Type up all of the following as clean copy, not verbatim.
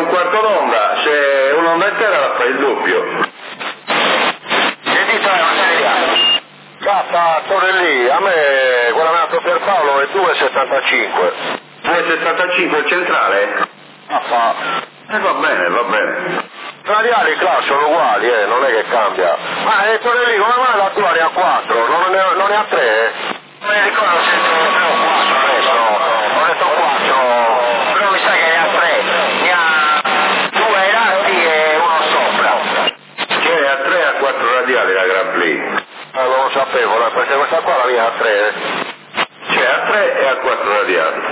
un quarto d'onda, se un'onda intera la fai il doppio. Che dito è materiale? Cazzo, Torellì, a me quella mia Pierpaolo è 2,75. 2,75 il centrale? Va bene, va bene. Radiali class sono uguali, non è che cambia. Ma Torellì, come mai la tua ne ha 4? Non ne ha 3? Non mi ricordo se ne ho 4 adesso. Ho detto 4, però mi sa che ne ha 3. Ne ha 2 ai lati e uno sopra. Cioè a 3 e a 4 radiali la Grand Prix. Non lo sapevo, perché questa qua la mia ha 3. Cioè a 3 e a 4 radiali.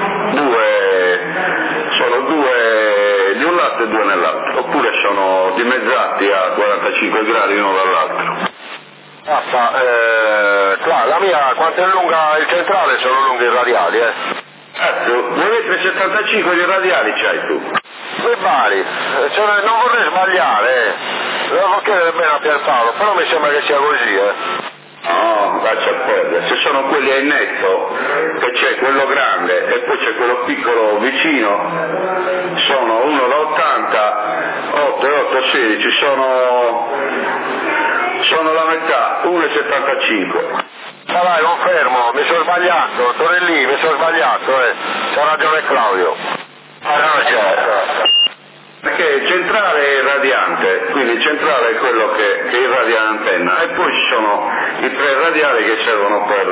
Sono 2 di un lato e 2 nell'altro, oppure sono dimezzati a 45 gradi uno dall'altro. Basta, la mia quanto è lunga il centrale sono lunghi i radiali, Cazzo, 2,75 m di radiali c'hai tu. Mi pari, non vorrei sbagliare, devo chiedere bene a Pierpaolo, però mi sembra che sia così, No, lascia perdere, se sono quelli a netto, che c'è quello grande e poi c'è quello piccolo vicino, sono uno da 80, 8 e 8, 16, sono la metà, 1,75. Ma dai, confermo, mi sono sbagliato, Torellì, mi sono sbagliato, c'ha ragione Claudio. Perché il centrale è il radiante, quindi il centrale è quello che irradia l'antenna e poi ci sono i 3 radiali che servono per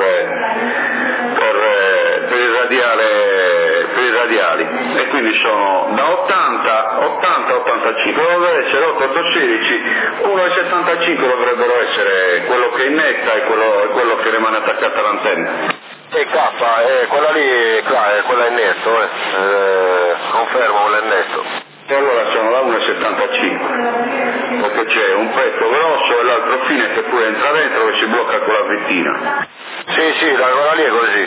i radiali e quindi sono da 80 a 85, dovrebbe essere 8, 8, 16, 1,75 dovrebbero essere quello che è in netta e quello che rimane attaccato all'antenna. E K, quella lì, quella è netto, confermo, quella è netto. E allora sono da 1,75 perché c'è un pezzo grosso e l'altro fine che pure entra dentro e si blocca con la vettina. Sì, quella lì è così.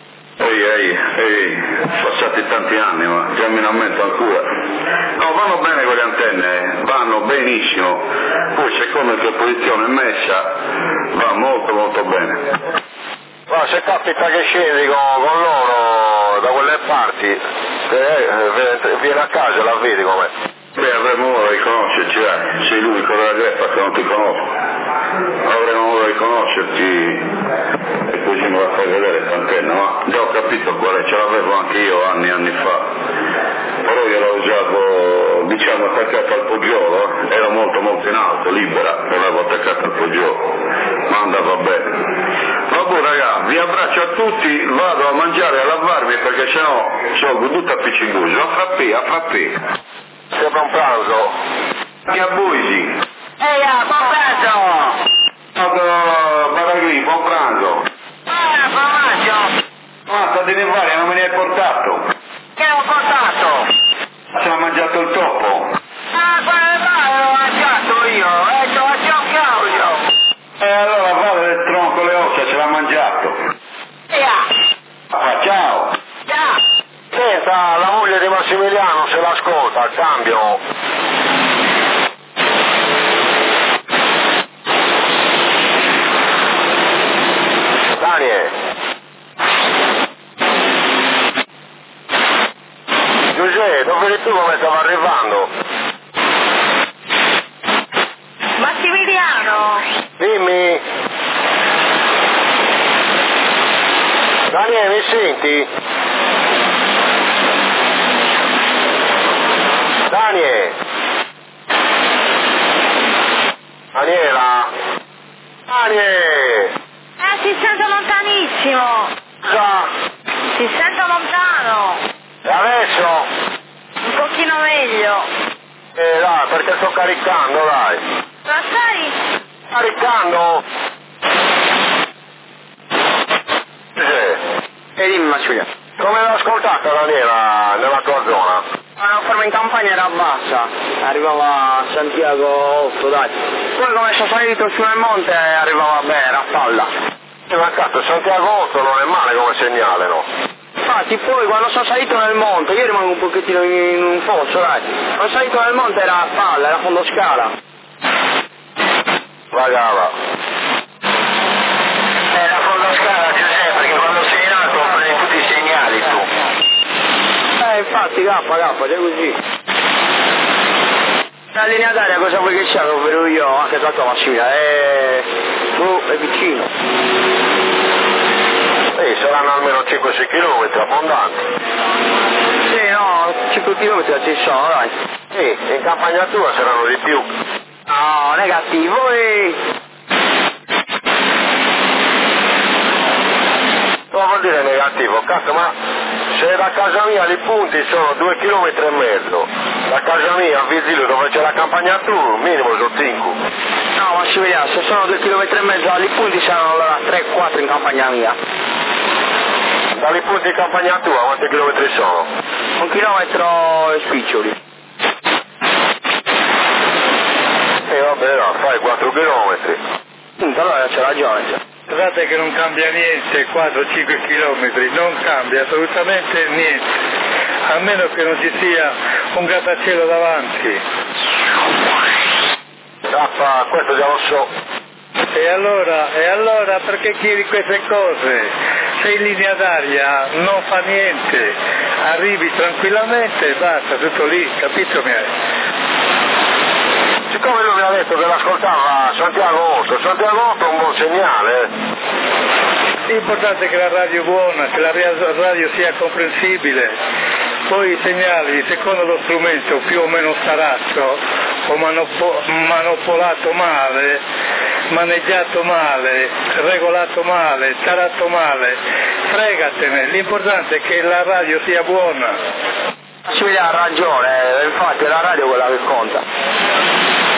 Ehi, passati tanti anni ma già mi rammento ancora. No, vanno bene quelle antenne, vanno benissimo, poi secondo che posizione è messa va molto molto bene. Ma se capita che scendi con loro da quelle parti, vieni a casa e la vedi com'è. Beh, avremo modo di conoscerci, sei l'unico della greffa che non ti conosco. Avremo modo di conoscerti e così mi la fai vedere quest'antenna, ma già ho capito qual è, ce l'avevo anche io anni fa. Però io l'ho usato, diciamo, attaccato al poggiolo, era molto molto in alto, libera, l'avevo attaccato al poggiolo, ma andava bene. Vabbè raga, vi abbraccio a tutti, vado a mangiare e a lavarmi perché sennò sono tutto appiccicoso, a frappè. Sembra un pranzo. Che abusi? Buon pranzo! Baragli, buon pranzo. Formaggio! Mazza di Nevaria, non me ne hai portato? Che ho portato? Se l'ha mangiato il topo? Quale l'ho mangiato io? Ce l'ho un Claudio! Allora vale del tronco le ossa, ce l'ha mangiato. Ciao! Senta, la moglie di Massimiliano se l'ascolta, al cambio. Daniel. Giuseppe, dove eri tu come stava arrivando? Massimiliano! Dimmi. Daniele, mi senti? Daniele! Daniela! Daniele! Ti sento lontanissimo! Già! Ti sento lontano! E adesso? Un pochino meglio! Dai, perché sto caricando, dai! Ma sai? Caricando! E dimmi Massimiliano. Come l'hai ascoltata Daniela nella tua zona? La forma in campagna era bassa, arrivava a Santiago 8, dai. Poi come sono salito su nel monte arrivava bene, a palla. Ma cazzo, Santiago 8 non è male come segnale, no? Infatti poi quando sono salito nel monte, io rimango un pochettino in un fosso, dai. Quando sono salito nel monte era a palla, era a fondo scala. Vagava. Era a fondo scala Giuseppe, perché quando sei in alto prendi tutti i segnali tu. Infatti, gaffa, c'è così. La linea d'aria cosa vuoi che sia? Lo vedo io, anche tanto Massimiliano, è vicino. Saranno almeno 5-6 km, abbondanti. Sì, no, 5 km ci sono, dai. Sì, in campagna tua saranno di più. No, negativo Cosa vuol dire negativo? Cazzo, ma se da casa mia li punti sono 2,5 km, da casa mia a Vizilio dove c'è la campagna tua, minimo sono 5. No, ma ci vediamo, se sono 2,5 km a Lipunti saranno allora 3-4 in campagna mia. Da Lipunti in campagna tua quanti chilometri sono? 1 chilometro e spiccioli. Vabbè, no, fai 4 km. Allora c'è ragione. Guardate che non cambia niente, 4-5 km, non cambia assolutamente niente, a meno che non ci sia un grattacielo davanti. Questo già lo so. E allora perché chiedi queste cose? Sei in linea d'aria, non fa niente, arrivi tranquillamente e basta, tutto lì, capito mi hai? Siccome lui mi ha detto che l'ascoltava Santiago 8 è un buon segnale. L'importante è che la radio è buona, che la radio sia comprensibile, poi i segnali, secondo lo strumento più o meno staraccio o manopolato male, maneggiato male, regolato male, tarato male, fregatene, l'importante è che la radio sia buona. Ci vede ha ragione, infatti è la radio quella che conta.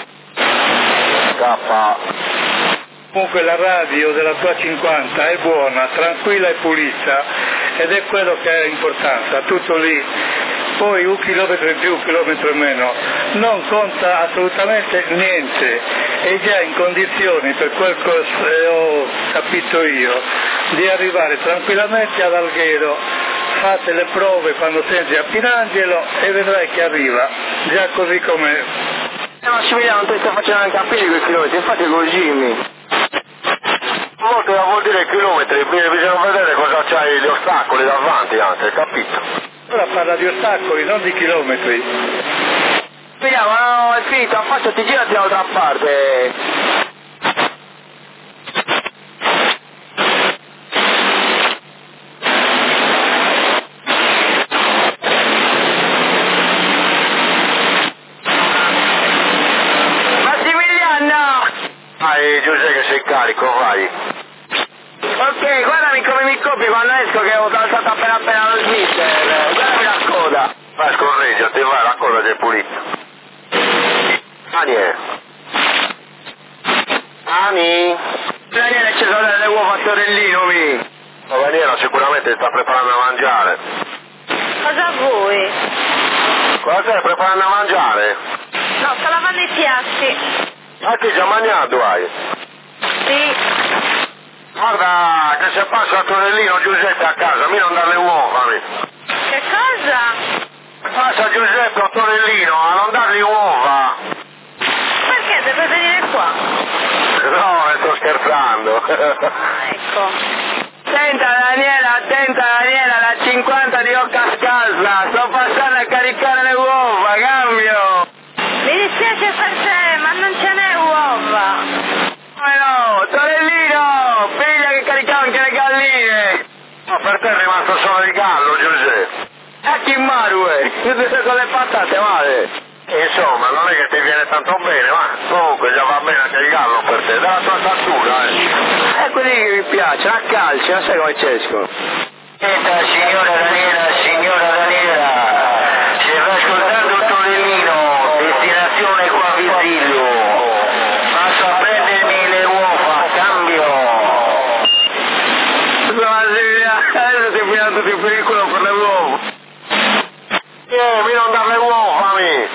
Comunque la radio della tua 50 è buona, tranquilla e pulita ed è quello che ha importanza, tutto lì. Poi 1 chilometro in più, 1 chilometro in meno, non conta assolutamente niente, è già in condizioni, per quel che ho capito io, di arrivare tranquillamente ad Alghero. Fate le prove quando senti a Pinangelo e vedrai che arriva, già così com'è. Ma ci vediamo, non ti sto facendo neanche capire quei chilometri, infatti è con Jimmy. Molto vuol dire chilometri, bisogna vedere cosa c'hai gli ostacoli davanti anche, capito? Ora parla di ostacoli, non di chilometri. Vediamo, no, è finito, affacciati, girati dall'altra parte. Giuseppe che sei carico, vai. Ok, guardami come mi copi quando esco che ho alzato appena lo smister, guardami la coda. Vai, scorreggiati, vai, la coda è pulita. Ani? Daniele ci sono delle uova a torellino, mi. La Daniela sicuramente sta preparando a mangiare. Cosa vuoi? Cosa stai preparando a mangiare? No, sto lavando i piatti. Ah, ti già mangiato hai? Sì. Guarda che se passa a Torellino Giuseppe a casa, mi non dà le uova, mi. Che cosa? Passa Giuseppe a Torellino a non dargli uova. Perché deve venire qua? No, sto scherzando. Ecco. Attenta Daniela, la 50 di Occa Scalza, sto passando a caricare le uova, cambio. Mi dispiace per te, ma non ce n'è uova. Come no, Torellino, figlia che caricava anche le galline. Ma per te è rimasto solo il gallo, Giuseppe. A chi marue, tutte con le patate, male. Insomma, non è che ti viene tanto bene, ma comunque già va bene anche il gallo per te, dalla tua statura, È quelli che mi piacciono, a calcio, non sai come c'escono. Signora Daniela, si sta ascoltando Torellino, destinazione qua a Vizilio. Passo a prendermi le uova, cambio. Adesso si è tutti in pericolo per le uova. Mi non dare le uova, mi.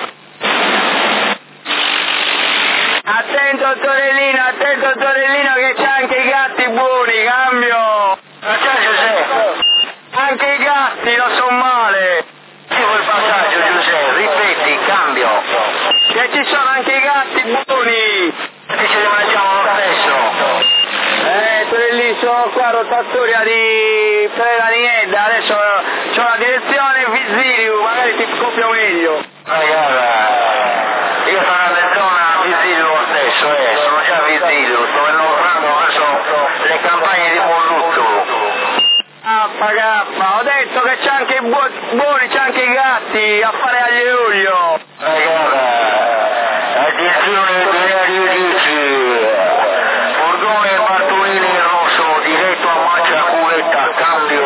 Attento Torellino che c'ha anche i gatti buoni, cambio. Ma c'è Giuseppe? Anche i gatti non sono male. Sì, quel passaggio Giuseppe, ripeti, cambio. Che ci sono anche i gatti buoni. Che ce li mangiamo lo stesso. Torellino, sono qua a rotatoria di Preda Niedda, adesso c'ho la direzione Vizilio, magari ti copio meglio. Guarda, io sono in zona Visilio stesso, sono già a Visilio, sto lavorando verso le campagne di Monlutto. Ah, pagappa, ho detto che c'è anche i buoni, c'è anche i gatti a fare aglio e olio. Guarda, attenzione 2010, furgone Bartolini rosso, diretto a Maccia Cuvetta, cambio.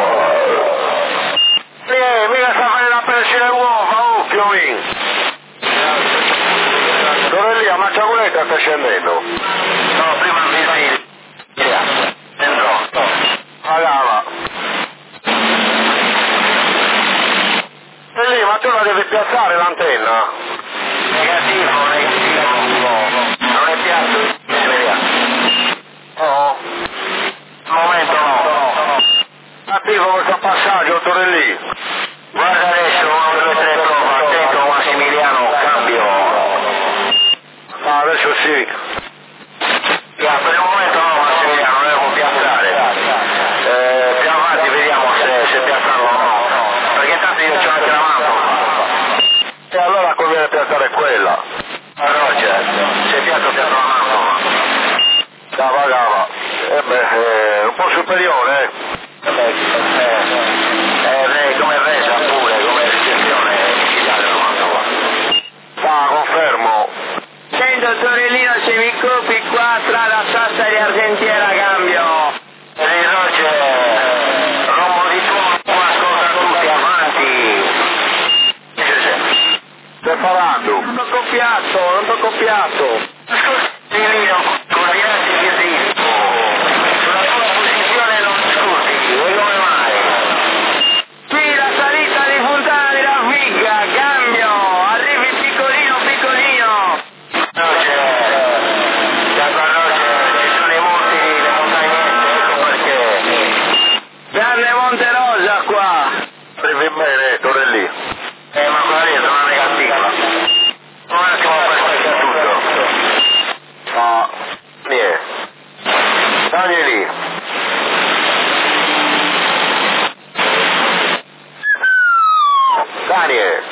Mica sta fare la pesce le uova, occhio mi. Dove lì a Maccia Cuvetta sta scendendo? No, prima a Visilio. Dentro. Pagava. E lì, ma tu la devi piazzare l'antenna? Negativo. Non è piazzo. No. Al momento no. Attivo questo passaggio, Torellì. Guarda adesso, 1, 2, 3, prova. Attento Massimiliano, cambio. Ah, adesso sì. Per il momento no, Massimiliano, non devo piazzare. Più avanti vediamo se piazzarlo o no. Perché tanto io c'ho anche la mano. E allora conviene piazzare quella. Roger, se piazzo la mano. Cava. Un po' superiore, lei come resa pure, come ricezione digitale non mando. Confermo. Sento Torellino, se mi copi qua tra la Sassari e Argentiera cambio. Roger, rombo di tuono, ascolta tutti, avanti. Stai parlando? Non t'ho copiato. Torellino, con la grande che esisto. Sulla tua posizione non discuti, e come mai? Qui la salita di Fontana di Raviglia, cambio, arrivi piccolino. Roger, ci sono i monti, le montagnette, ecco perché. Grande Monte Rosa qua. Arrivi bene, Torellì. Ma quella lì è una negativa. Un attimo per spacciare tutto. Niente. Danieli. Daniel.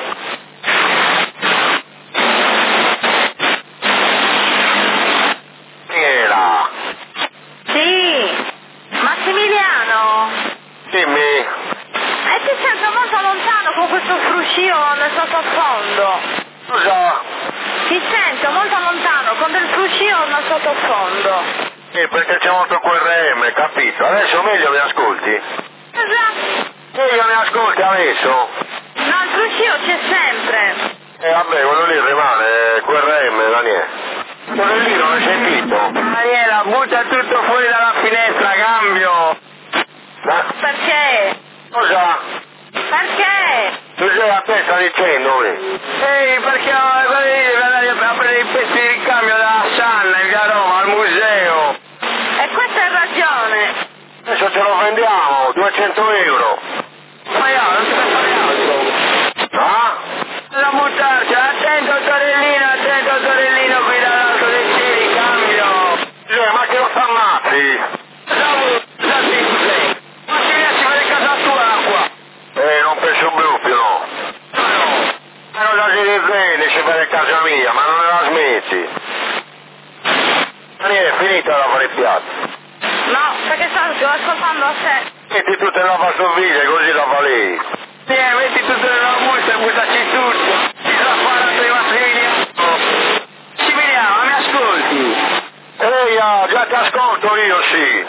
Daniela. Sì, Massimiliano. Dimmi. E ti sento molto lontano con questo fruscio nel sottofondo. Scusa. Ti sento molto lontano con del fruscio nel sottofondo. Sì, perché c'è molto QRM, capito? Adesso meglio mi ascolti? Esatto. Meglio mi ascolti adesso? No, il fruscio c'è sempre. Vabbè, quello lì rimane, QRM, Daniele. Quello lì non hai sentito? Daniela, butta tutto fuori dalla finestra, cambio. Perché? Cosa? Perché? Tu sei a te sta dicendo, Ehi, perché devi andare a prendere i pezzi di ricambio dalla Sanna in via Roma, al museo. E questa è ragione. Adesso ce lo vendiamo, 200 euro. Ma io non ti fai fare altro. Ah? Da buttarci, attento Torellino qui dall'alto dei cieli, cambio. Ma che lo ammazzi? Ma si riesce a fare casa tua qua. Non penso proprio, no. Ma non la si rivende se fai casa mia, ma non la smetti. Daniele, è finita la fare il piatto. No, perché sto ascoltando a te. Metti tutte nella pastoviglie così la fa lei. Metti tutto nella busta e buttaci tutto. Ti sta parlando di Massimiliano. Massimiliano, mi ascolti? Già ti ascolto io, sì.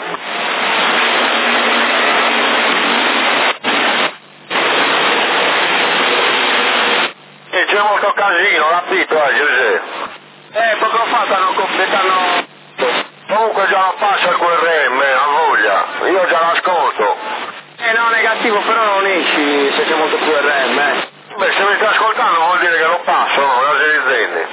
E c'è molto casino, capito, Giuseppe? Poco fa t'hanno completato. Comunque già non passa il QRM, ha voglia. Io già l'ascolto. No, negativo, però non esci se c'è molto QRM, Beh, se mi stai ascoltando vuol dire che lo passo, no? La si rende.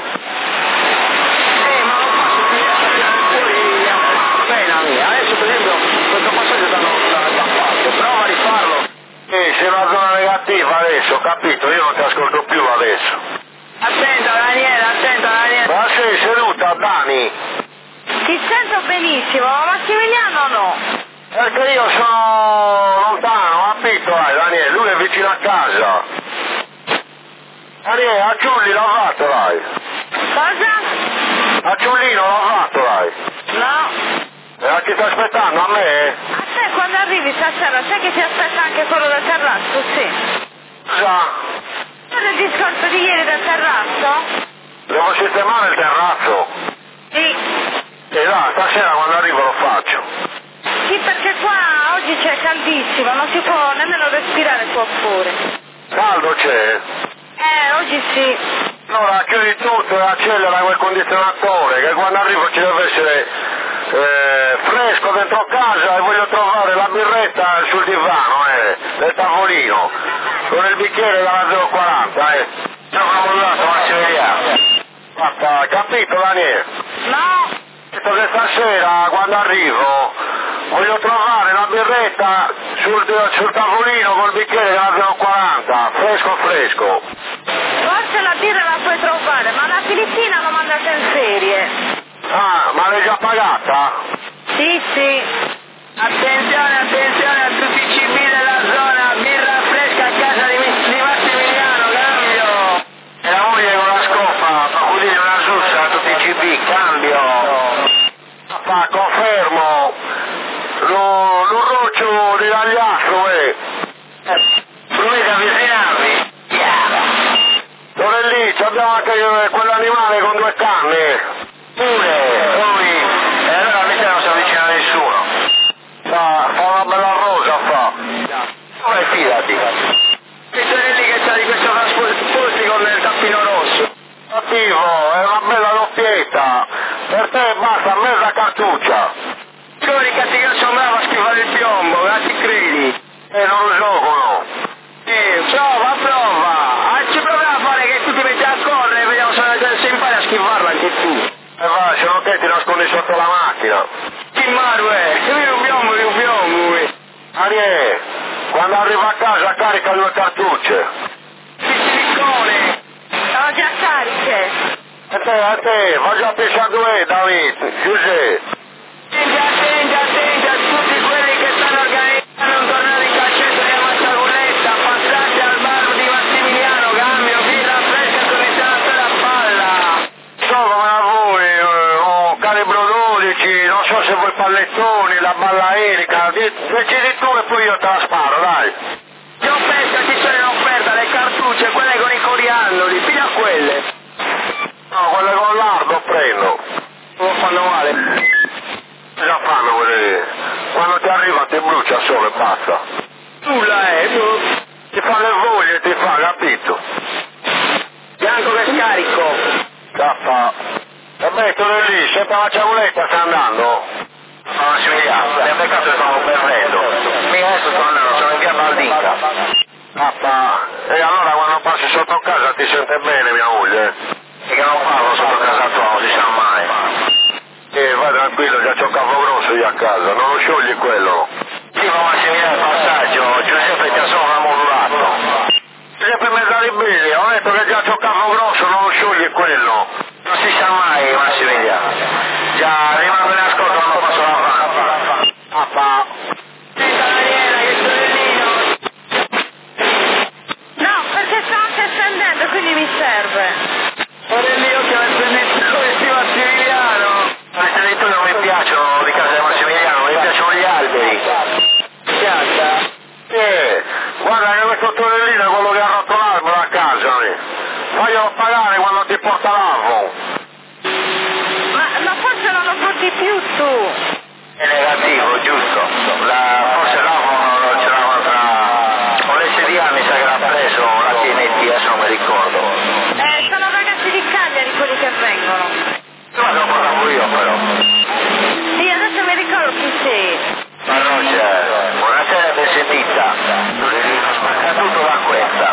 Ma lo faccio fuori appena mia. Adesso per esempio questo passaggio da fatto, prova a rifarlo. Sei in una zona negativa adesso, capito? Io non ti ascolto più adesso. Attenta Daniele. Ma sei seduta, Dani? Ti sento benissimo, ma Massimiliano no. Perché io sono lontano, capito, Daniele? Lui è vicino a casa. Daniele, a Giulli l'ha fatto, dai. Cosa? A Giullino l'ha fatto, dai. No. E a chi sta aspettando? A me? A te quando arrivi stasera, sai che ti aspetta anche quello del terrazzo, sì. Già. C'è il discorso di ieri del terrazzo? Devo sistemare il terrazzo. Sì. E là, stasera quando arrivo lo faccio. Sì, perché qua oggi c'è caldissimo, non si può nemmeno respirare qua fuori. Caldo c'è? Oggi sì. Allora chiudi tutto e accelera quel condizionatore, che quando arrivo ci deve essere fresco dentro casa e voglio trovare la birretta sul divano, nel tavolino, con il bicchiere dalla 040, Ciao, mollato, Massimiliano. Basta, capito Daniele? No. Detto che stasera quando arrivo voglio trovare la birretta sul tavolino col bicchiere della 040, fresco. Forse la birra la puoi trovare, ma la Filippina l'ho mandata in ferie. Ah, ma l'hai già pagata? Sì. Attenzione a tutti i CB della zona, birra fresca a casa di Massimiliano, cambio! E la moglie con la scopa, fa così una sussa a tutti i CB, cambio! Papà, confermo! L'orroccio di Gagliastro, Dovete avvicinarvi? Torellì, abbiamo anche quell'animale con 2 canne! Pure! Poi... E allora a me non si avvicina nessuno! Fa una bella rosa, fa! Come fidati! Il Torelli che c'ha di questo trasporti con il tappino rosso. Cattivo, è una bella doppietta! Per te basta mezza cartuccia! Come cazzi che sono bravo a schifare il piombo, ti credi? E non lo giocano! Prova! Ci proviamo a fare che tu ti metti a correre e vediamo se impari a schifarla anche tu. E va, se non te ti nascondi sotto la macchina! Che maru è? Io piombo. Ariè, quando arriva a casa carica 2 cartucce! Piccoliccone! Sono già cariche. A te, va già a pensare David, Giuseppe! Attenti a tutti quelli che stanno organizzando un torneo di calcetto di Amazzaguletta, passate al bar di Massimiliano, cambio, birra fresca con il senatore a palla! So come a voi, calibro 12, non so se vuoi pallettoni, la balla erica, decidi tu e poi io te la sparo, dai! Io penso ci sono in offerta le cartucce, quelle con i coriandoli, piglia quelle! No, quelle con l'ardo prendo! Non fanno male! Cosa fanno quelle? Quando ti arriva ti brucia solo e basta. Nulla tu! Ti fa le voglie, ti fa, capito? Bianco che scarico! Cappa. E beh, tu lì, sempre alla ciavoletta stai andando? No, Massimiliano, mi ha beccato e stavo perdendo. Mica adesso sto andando, sono in via Baldita. Cappa. E allora quando passi sotto casa ti sente bene mia moglie? E che non parlo sotto casa tua, non si sa mai. Vai tranquillo, già c'ho un capo grosso io a casa, non lo sciogli quello. Sì, ma Massimiliano il passaggio, Giuseppe ti ha solo modulato. Giuseppe Mezzalibili, ho detto che già c'ho un capo grosso, non lo sciogli quello. Non si sa mai Massimiliano. Già, rimango in ascolto quando passo la mano. Papà. No, perché sto anche scendendo, quindi mi serve. Torellino che mi prendete come sti Massimiliano! Le tradizioni non mi piacciono di casa di Massimiliano, mi piacciono gli alberi. Piazza? Guarda che questo torellino è quello che ha rotto l'albero a casa. Faglielo pagare quando ti porta l'albero. Ma forse non lo porti più tu. È negativo, giusto? Forse l'albero non ce l'aveva tra... Con l'SDA mi sa che l'ha preso la TNT, adesso non mi ricordo. Sono ragazzi di Cagliari quelli che vengono. Ma lo portavo io però. Sì, adesso mi ricordo chi sei. Ma non c'è. Buonasera ben sentita. È tutto da questa.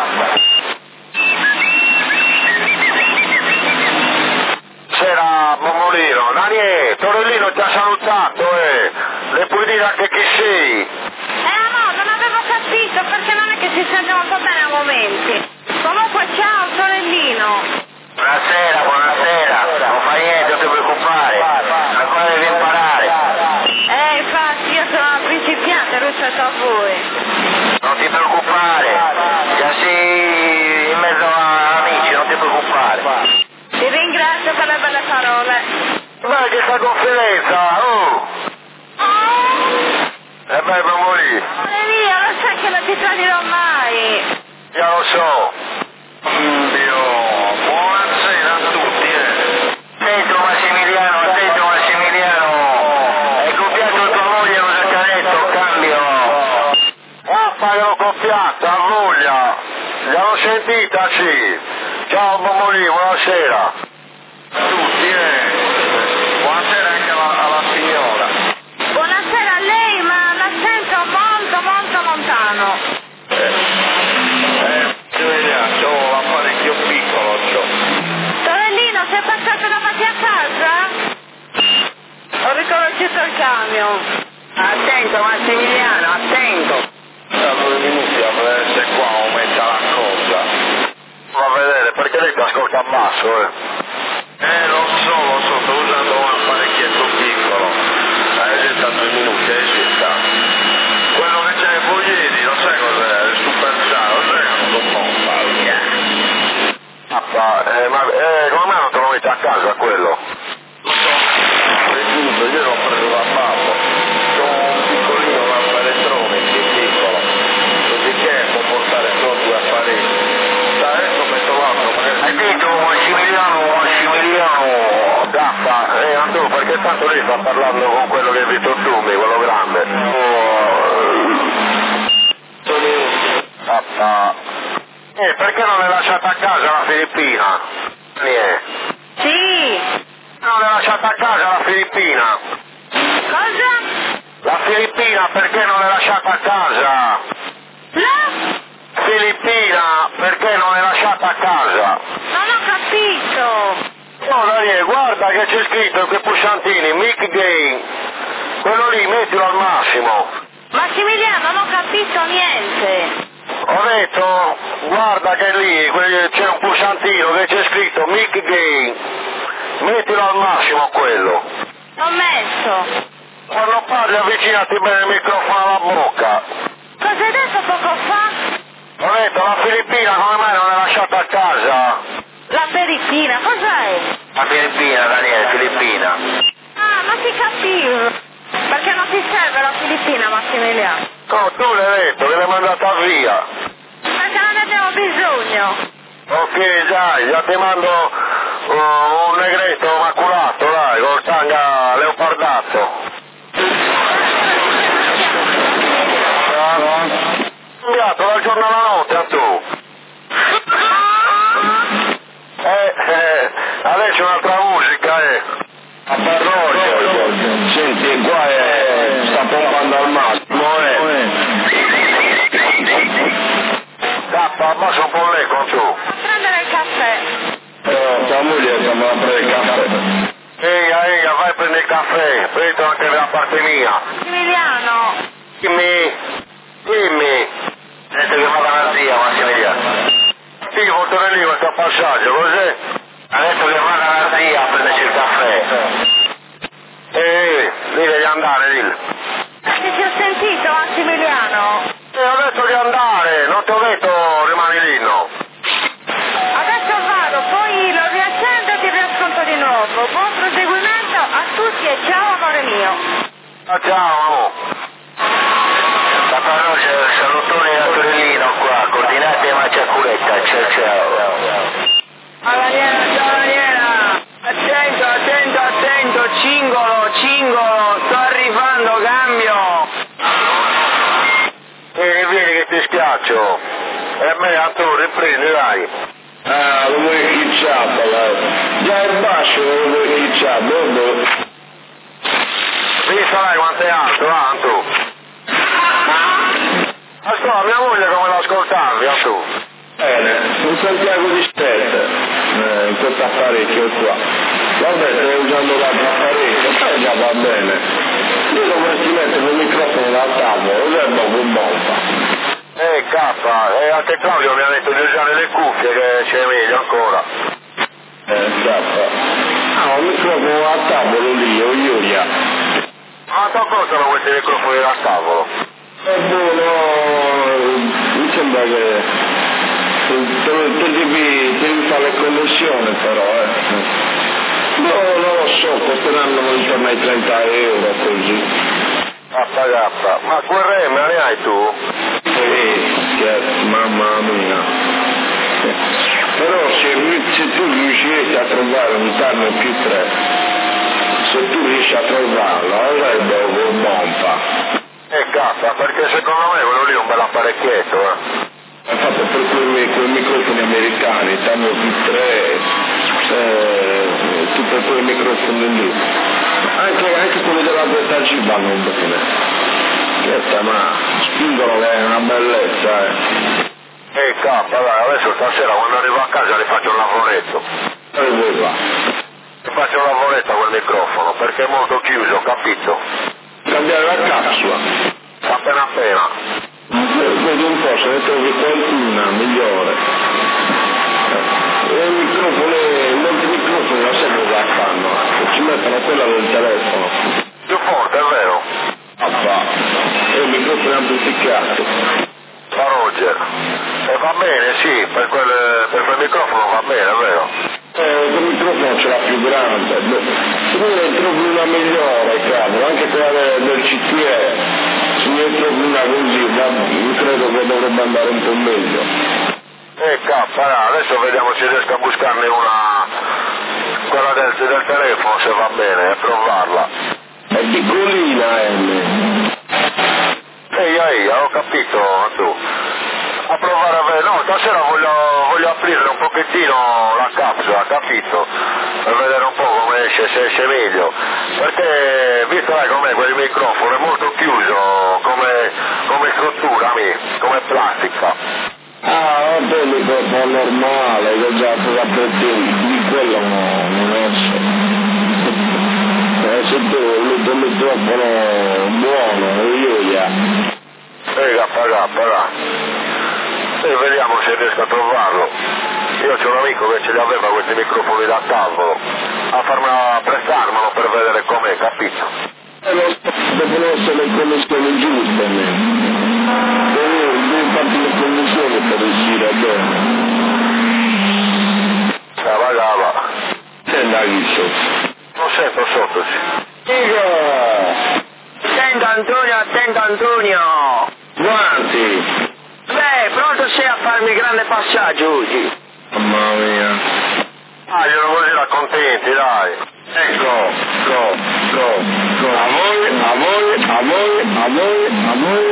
C'era Momolino. Daniele, Torellino ti ha salutato, Le puoi dire anche chi sei? dirò mai. Io lo so. Buonasera a tutti, Attento Massimiliano, hai copiato tua moglie cosa ti ha detto, cambio. Che l'ho copiata, a voglia. L'hanno sentita, sì. Ciao Bombolino, buonasera. tutti, buonasera anche alla signora. Buonasera a lei, ma la sento molto lontano. C'ho l'apparecchio piccolo, Torellino, sei passato davanti a casa? Ho riconosciuto il camion. Attento Massimiliano, attento. Da 2 minuti a essere qua, aumenta la cosa. Va a vedere, perché lei ti ascolta a basso, Lo so, sto usando un apparecchietto piccolo. Esista 2 minuti, esista. Quello che c'è voi ieri, lo sai cos'è? Il super giallo, lo sai che non lo pompa. Ma come mai non te lo metti a casa quello? Io l'ho preso da Babbo. C'ho un piccolino lampo elettronico, piccolo. Così che può portare solo 2 apparecchi. Adesso metto l'altro, magari. Hai detto Massimiliano, Gaffa, Andò, perché tanto lei sta parlando con quello che hai visto tu, quello grande. Perché non l'hai lasciata a casa la Filippina? Sì. Non l'hai lasciata a casa la Filippina? Cosa? La Filippina, perché non l'hai lasciata a casa? No? Filippina, perché non l'hai lasciata a casa? Non ho capito. No, Daniele, guarda che c'è scritto in quei pulsantini, Mick Game. Quello lì, mettilo al massimo. Massimiliano, non ho capito niente. Ho detto, guarda che lì c'è un pulsantino che c'è scritto Mick Game. Mettilo al massimo quello. L'ho messo. Quando parli avvicinati bene il microfono alla bocca. Cosa hai detto poco fa? Ho detto, la Filippina come mai non l'hai lasciata a casa? La Filippina, cos'è? La Filippina, Daniele, Filippina. Ah, ma ti capivo. Perché non ti serve la Filippina, Massimiliano? No, tu l'hai detto che l'hai mandata via. Perché non ne abbiamo bisogno. Ok, dai, già ti mando un negretto maculato, dai, col tanga leopardato. Cambiato dal giorno alla notte a tu. Adesso un'altra musica, a parrocchia. Senti, qua sta pompando al massimo, Tappa, abbassa un po' l'eco su. A prendere il caffè. Tua moglie stiamo a prendere il caffè. Ehi, vai a prendere il caffè, prendi anche da parte mia. Massimiliano. Dimmi. Detto che vada la zia, Massimiliano. Sì, Torellino, questo passaggio, cos'è? Ha detto che vada la zia a prenderci il caffè. Lì devi andare, dillo. Ti ho sentito, Massimiliano? Ho detto di andare, non ti ho detto rimani lì, no. Adesso vado, poi lo riaccendo e ti riascolto di nuovo. Buon proseguimento a tutti e ciao amore mio. Ciao, amore. La parrocchia, salutone da Torellino qua, coordinate a Maciaculetta, ciao. Ciao Daniela. Attento, cingolo, sto arrivando, cambio. Vieni che ti schiaccio. E a me, tu riprendi, dai. Ah, lo vuoi chicciato, già il bascio lo vuoi chicciato, Vedi, sai quanto è alto, Antu. Ascolta, mia moglie come l'ascoltavi, Antu? Bene, un Santiago di Stella, in questo apparecchio qua. Vabbè, stai usando l'altro apparecchio, già va bene. Io dovresti mettere il microfono dal tavolo, cos'è un bomba. Kappa, anche Claudio mi ha detto di usare le cuffie che c'è meglio ancora. Kappa. Ah, un microfono a tavolo lì, io. Ma tu cosa lo vuoi il microfono da tavolo? Buono, mi sembra che devi fare le connessioni però, No, non lo so, costeranno intorno ai 30 euro così. Kappa, ma quel rem ne hai tu? Sì, Però se tu riusciresti a trovare un Turner Q3, se tu riesci a trovarlo, avrebbe un pompa. Cazzo, perché secondo me quello lì è un bel apparecchietto, È fatto per quei microfoni americani, Turner Q3, tutti quei microfoni lì. Anche quelli della ZC vanno bene. Ma spingono che è una bellezza, dai, adesso stasera quando arrivo a casa le faccio un lavoretto. Faccio un lavoretto a quel microfono, perché è molto chiuso, capito? Cambiare la capsula. Appena. Vedi un po' se ne trovi qualcuna migliore. Molti microfoni la sai cosa fanno? Ci mettono quella del telefono. Più forte, è vero? E il microfono è amplificato. Fa Roger. E va bene, sì, per quel microfono va bene, è vero? Quel microfono ce l'ha più grande. Se ne trovi una migliore, cavolo, anche quella del CTE. Se ne trovi una così, credo che dovrebbe andare un po' meglio. Adesso vediamo se riesco a buscarne una, quella del telefono se va bene, e provarla. È piccolina, Ho capito, tu. A provare a vedere, no, stasera voglio aprire un pochettino la capsula, capito? Per vedere un po' come esce, se esce meglio. Perché, visto com'è quel microfono, è molto chiuso come struttura, come plastica. Vabbè, il microfono normale, che già di quello non esce. Se tu il microfono buono, io E vediamo se riesco a trovarlo. Io c'ho un amico che ce li aveva questi microfoni da tavolo, a prestarmelo per vedere com'è, capito? Devono essere le connessioni giuste, devi farti le connessioni per uscire bene. Cavagava. Senta Alice. Non sento sotto, sì. Attento Antonio! Quanti? Pronto sei a farmi il grande passaggio oggi? Mamma mia. Glielo così raccontenti, dai. Ecco. A voi.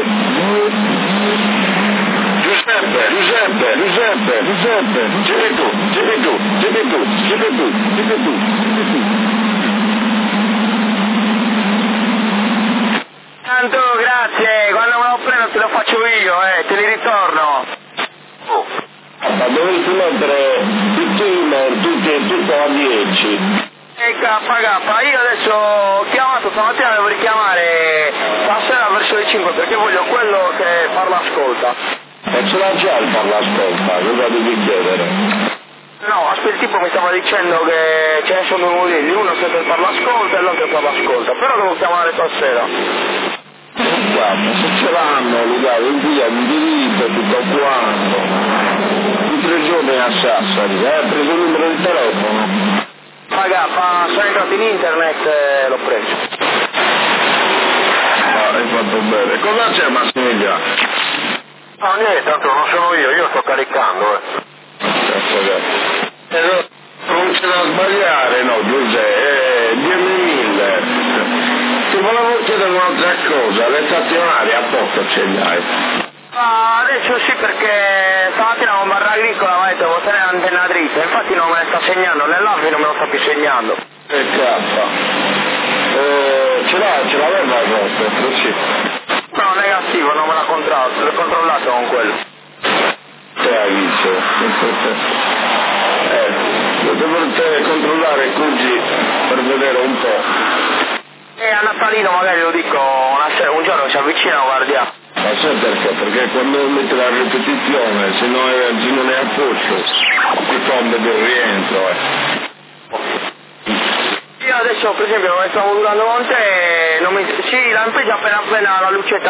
Giuseppe. Giri tu. Tanto grazie, quando me lo prendo te lo faccio io, te li ritorno. Ma dovresti mettere tutto a 10. K, io adesso ho chiamato stamattina, devo richiamare stasera verso le 5 perché voglio quello che parla ascolta. E ce l'ha già il parla ascolta, cosa devi chiedere? No, il tipo mi stava dicendo che ce ne sono due modelli, uno che parla ascolta e l'altro che parla ascolta, però devo chiamare stasera. Guarda, se ce l'hanno, li dai in via di diritto, tutto quanto. Tutti 3 giorni a Sassari, hai preso il numero di telefono? Sono entrato in internet e l'ho preso. Hai fatto bene. Cosa c'è Massimiliano? No, niente, tanto non sono io sto caricando, Non c'è da sbagliare, no, Giuseppe, dimmi 1000. Ti volevo chiedere un'altra cosa, le stazionarie a posto ce li hai? Adesso sì, perché stamattina un barra agricola mi ha detto devo tenere l'antenna dritta, infatti non me ne sta segnando, nell'AVI non me lo sta più segnando. Ce l'aveva il vostro, sì. No, negativo, non me l'ha controllato con quello. Te ha visto. Dovrete controllare così per vedere un po'. E a Natalino magari lo dico, un giorno si avvicina lo guardiamo. Ma sai perché? Perché quando mette la ripetizione, se non è a posto, ti tomba del rientro. Io adesso per esempio come stavo modulando con te, sì, lampeggia appena la lucetta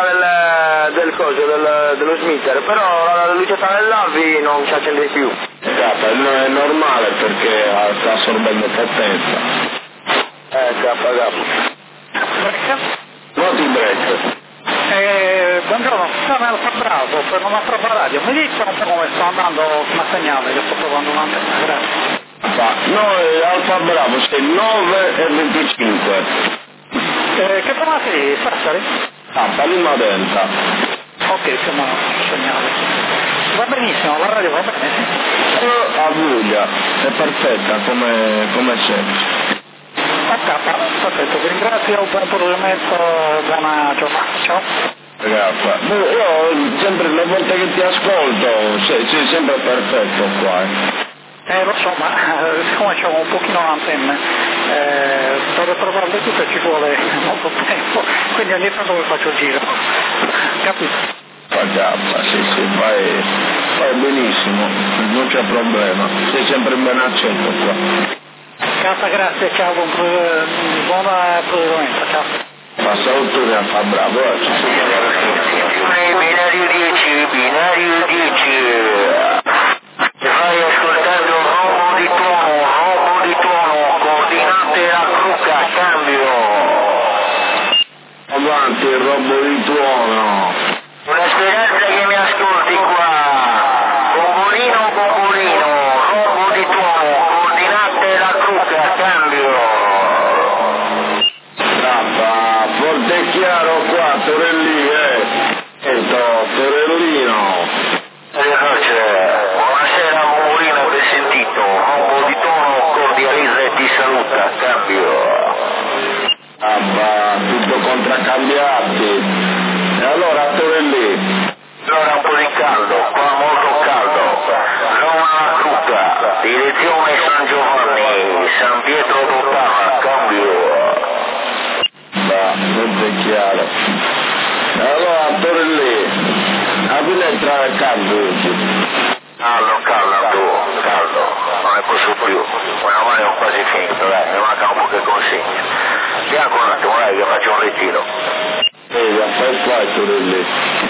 dello smitter, però la lucetta dell'AVI non si accende più. È normale perché sta assorbendo potenza. Perché? Not in break. Buongiorno, sono Alfa Bravo per una prova radio. Mi dice un po' come sto andando una segnale, che sto provando un'antenna, grazie. Noi Alfa Bravo sei 9 e 25. Che prova sei? Sassari? Lima Delta. Ok, siamo segnale. Va benissimo, la radio va bene? A Puglia, è perfetta come sempre. Ok, perfetto, vi ringrazio, buon proseguimento, buona giornata, ciao. Ragazzi, io sempre le volte che ti ascolto sei sempre perfetto qua. Lo so, ma siccome c'ho un pochino l'antenna, per provarle tutte ci vuole molto tempo, quindi ogni tanto mi faccio il giro, capito? Sì, fai benissimo, non c'è problema, sei sempre ben accetto qua. Grazie, ciao, buon proseguimento, ciao. Passa autore a fa bravo, Binario 10, binario 10. Vai ascoltando rombo di tuono, coordinate a Cruca, cambio. Avanti il rombo di tuono. Una speranza che mi ascolti qua. Bombolino, rombo di tuono, coordinate a Cruca, cambio. Forte e chiaro qua, Torellì, Torellino. Buonasera Bombolino, ben sentito. Rombo di tuono, cordializza e ti saluta, cambio. Tutto contraccambiati. E allora Torellì? Allora un po' di caldo, qua molto caldo. Roma Cruca, direzione San Giovanni, San Pietro d'Ottava, cambio. Molto chiaro. E allora Torellì, a finestra è caldo oggi. Caldo, non ne posso più. Meno male ho quasi finito, dai, mi manca un po' che consegna. Bianco un attimo, dai, che faccio un ritiro. Fai qua Torellì.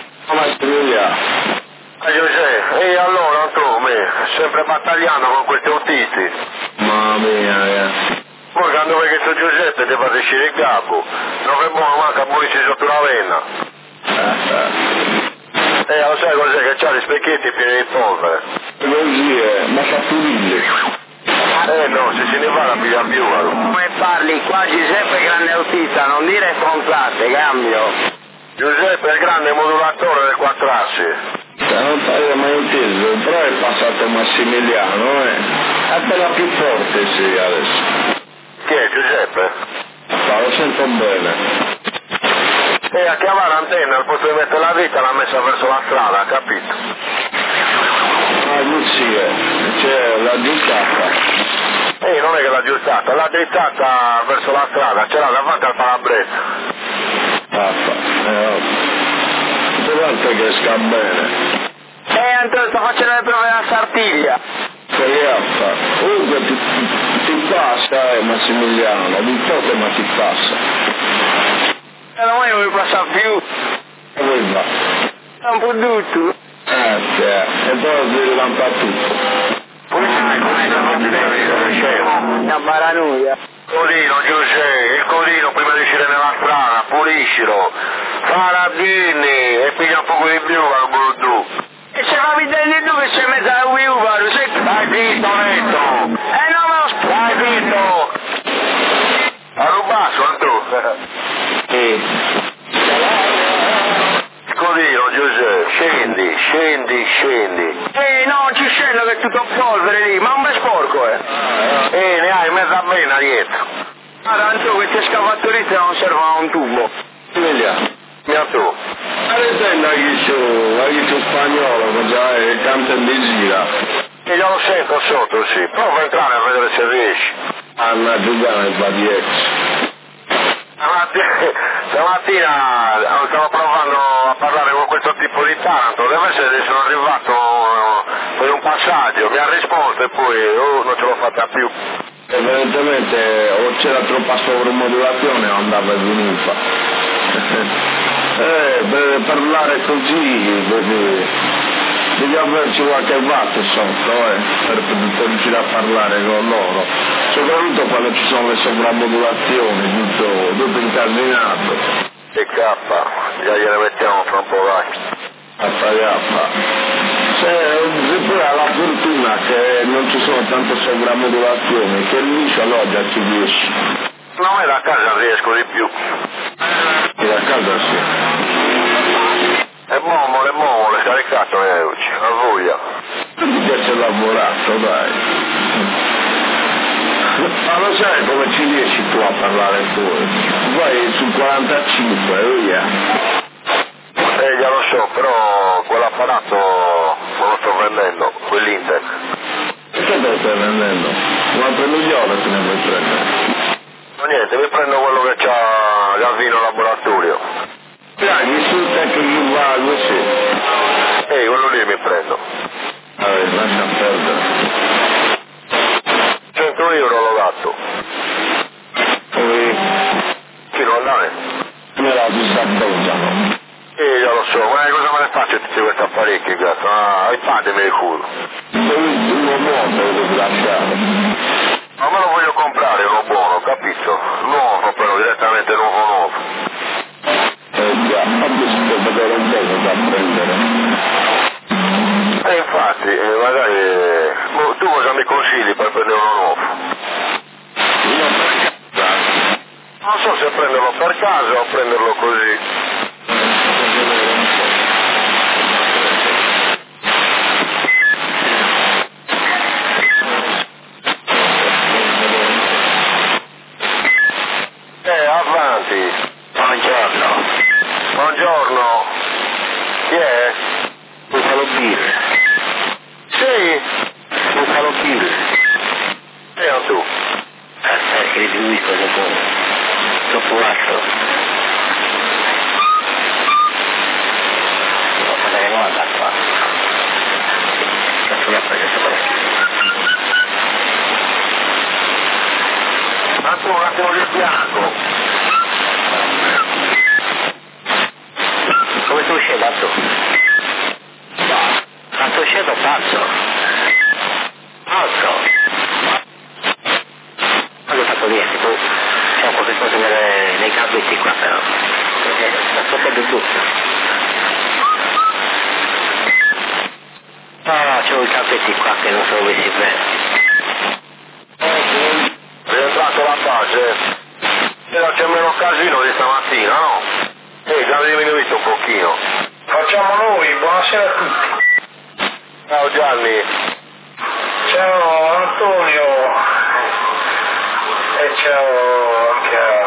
Giuseppe, e allora tu, sempre battagliando con questi autisti. Mamma mia, ragazzi. Poi quando vedi che sono Giuseppe ti fate uscire il capo, non è buono manca a muoversi sotto la venna. Lo sai cos'è che c'ha gli specchietti pieni di polvere? Così è, ma fa pulirli. No, se se ne va la piglia più. Come parli qua Giuseppe grande autista, non dire stronzate, cambio. Giuseppe è il grande modulatore del 4 assi. Non parla mai inteso, però è passato Massimiliano, È bella più forte, sì, adesso. Chi è Giuseppe? Lo sento bene. E a chiamare l'antenna al posto di mettere la vita l'ha messa verso la strada, capito? Sì, c'è l'aggiustata. Non è che l'ha aggiustata, l'ha drittata verso la strada, ce l'ha davanti al parabrezza. Guardate che sta bene. Antonio sto facendo le prove alla Sartiglia. Comunque ti passa, Massimiliano, di poco ma ti passa. Non voglio passare più. Dove va? È un po' tutto. E poi si lampa tutto. Una paranoia. Codino, Giuseppe, il codino prima di uscire nella strada, puliscilo. Farabini e piglia un po' di più al gurdu. E se va vedendo tu che c'è mezzo a Uiuvaro, sai che... Dai zitto, netto! non me lo spiego! Dai zitto! A rubasso, Antonio! Codino, Giuseppe, scendi. No, ci scendo che è tutto polvere lì, ma un bel sporco, ne hai mezza vena dietro. Tanto questi scavatoristi non servono a un tubo. Vediamo. Mia tu. Adesso hai su spagnolo, ma già è canto di gira. E io lo sento sotto, sì. Prova a entrare a vedere se riesci. Anna Giuliana va di ex. Stamattina stavo provando a parlare con questo tipo di Taranto, deve essere che sono arrivato per un passaggio, mi ha risposto e poi non ce l'ho fatta più. Evidentemente o c'era troppa sovromodulazione o andava e veniva. Per parlare così devi averci qualche watt sotto, per riuscire a parlare con loro, soprattutto quando ci sono le sovrammodulazioni, tutto incasinato. E K, già gliene mettiamo fra un po', vai. Se pure ha la fortuna che non ci sono tante sovramodulazioni, che lì c'è l'oggia ci riesci. No, ma da casa riesco di più. E da casa sì. E momole, scaricato Euci, a voglia. Mi piace lavorato, dai. Ma lo sai come ci riesci tu a parlare poi? Vai sul 45, via. Già lo so, però quell'apparato non lo sto vendendo, quell'Intec. E che te lo stai vendendo? Un altro milione te ne vuoi prendere? No niente, mi prendo quello che c'ha Gavino laboratorio. Dai, mi sul tecnico vago, sì. Quello lì mi prendo. Lascia perdere. 100 euro l'ho dato. Fino andare. Me la disabbongiano. Già lo so, ma cosa me ne faccio tutti questi apparecchi, cazzo? iPad me li curo. Uno nuovo lo devi lasciare. Ma me lo voglio comprare uno buono, capito? Nuovo però, direttamente nuovo. Già, fammi vedere un po' da prendere. Infatti, magari... tu cosa mi consigli per prendere uno nuovo? Non so se prenderlo per casa o prenderlo così. Avanti. Buongiorno. Chi è? Buffalo Bill. Sì. Buffalo Bill. E tu? Che ritribuisco dopo l'atto. Non fare nulla qua. Cazzo mi ha preso questo. Ma tu un attimo di fianco. Come tu uscendo, Atto? Atto uscendo, pazzo. Altro. Non ho fatto niente, tu c'è qualche cosa nei capetti qua però. Sta sotto del tutto. No, c'ho i capetti qua che non sono messi bene. È entrato la pace. C'è meno casino di stamattina, no? Già diminuito un pochino. Facciamo noi, buonasera a tutti. Ciao Gianni. Ciao Antonio e ciao anche a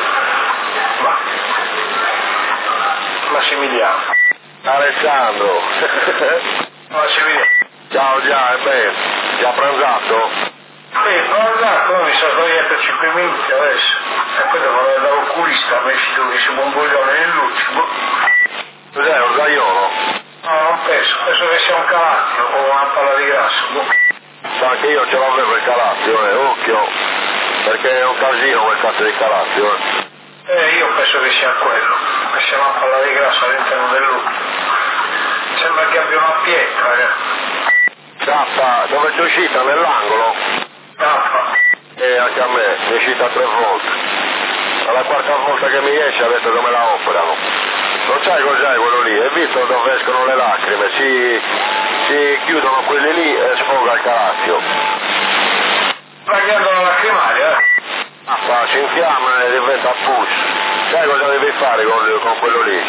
Massimiliano. Alessandro. Massimiliano. Ciao già pranzato? Pranzato, mi sono sbagliato 5 minuti adesso. E poi devo andare dall'oculista, mi è uscito che si bomboglione nell'ultimo. Cos'è, un zaiolo? No, non penso che sia un calaccio o una palla di grasso. Sa che io ce l'avevo il calazio, occhio, perché è un casino quel cazzo di calazio. Io penso che sia quello, che sia una palla di grasso all'interno dell'ultimo. Sembra che abbia una pietra, Zappa, dove c'è uscita? Nell'angolo? Tappa. Anche a me, mi è uscita 3 volte. Alla quarta volta che mi esce adesso come la operano. Non sai cos'è quello lì, hai visto dove escono le lacrime? Si chiudono quelli lì e sfoga il calazio. Pagando la lacrimaria, Si infiamma e diventa pus. Sai cosa devi fare con quello lì?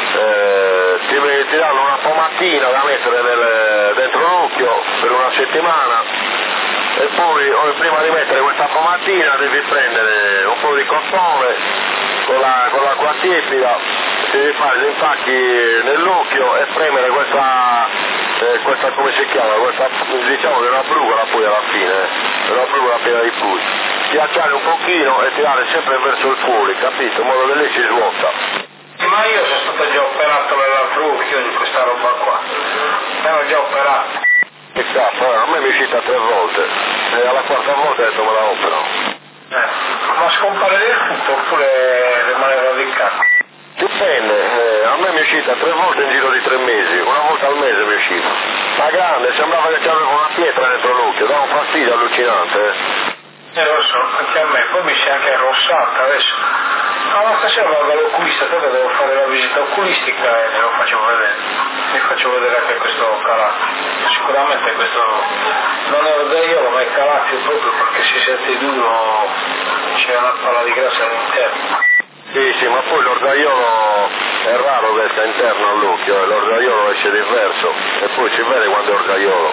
Ti danno una pomatina da mettere dentro l'occhio per una settimana e poi prima di mettere questa pomatina devi prendere un po' di cotone con l'acqua tiepida, devi fare gli impacchi nell'occhio e premere questa come si chiama? Diciamo che è una brugola poi alla fine, è una brugola piena di pus. Schiacciare un pochino e tirare sempre verso il fuori, capito? In modo che lì si svuota. ma io sono stato già operato nell'altro occhio di questa roba qua. Mi hanno già operato. Che cazzo, a me mi è uscita 3 volte e alla quarta volta ho detto me la operano. Ma scompare del tutto oppure rimane radicato? Dipende, a me mi è uscita 3 volte in giro di 3 mesi, una volta al mese mi è uscita. Ma grande, sembrava che c'avevo una pietra dentro l'occhio, dava un fastidio allucinante. Lo so, anche a me, poi mi si è anche arrossata adesso. Ma stasera vado all'oculista, perché devo fare la visita oculistica e me lo faccio vedere. Mi faccio vedere anche questo carattere. Sicuramente questo non è orgaiolo, ma è carattere proprio perché si sente duro, c'è una palla di grassa all'interno. Sì, ma poi l'orgaiolo è raro che sta interno all'occhio, l'orgaiolo esce diverso e poi si vede quando è orgaiolo.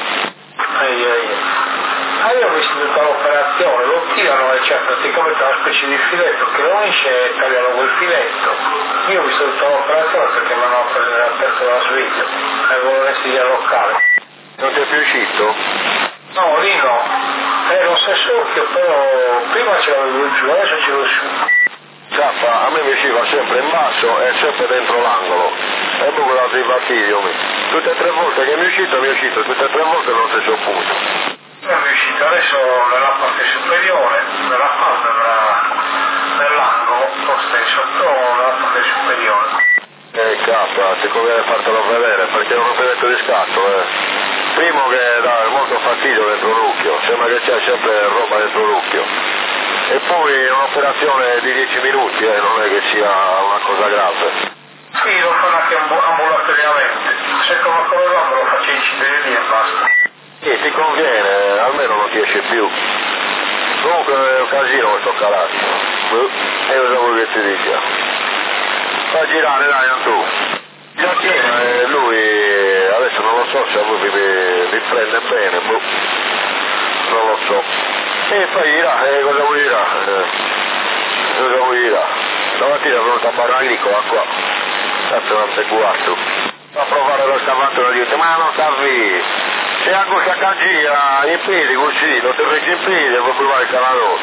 Io ho visto tutta l'operazione, lo tirano e c'è praticamente una specie di filetto che lo unisce e tagliano quel filetto. Io ho visto tutta l'operazione perché mi hanno aperto la sveglia e volevo anestesia locale. Non ti è più uscito? No, lì no. È lo stesso occhio, però prima ce l'avevo giù, adesso ce l'ho su. A me mi usciva sempre in basso e sempre dentro l'angolo. E poi quella di fastidio. Tutte e 3 volte che mi è uscito, tutte e 3 volte nello stesso punto. Non è uscito adesso nella parte superiore, nella parte nell'angolo, lo stesso, però nella parte superiore. Ti conviene fartelo vedere perché è un rompimento di scatto, Primo che dà molto fastidio dentro l'occhio, sembra che c'è sempre roba dentro l'occhio. E poi è un'operazione di 10 minuti, non è che sia una cosa grave. Sì, lo fanno anche ambulatoriamente. Se come quello me lo faccio incidere lì e basta. Sì, ti conviene, almeno non ti esce più. Comunque è un casino questo carattere. E cosa vuoi che ti dica? Fai girare, dai, tu. Giacchino, lui adesso non lo so se a lui mi prende bene, non lo so. E fai girare, cosa vuoi girare? Cosa vuoi girare? Stamattina è venuto a barra agricola qua. Cazzo non sei guardo. A provare lo scavatore di te, ma non sta via. Se anche questa gira in piedi così, non ti reggi in piedi e puoi provare il canale.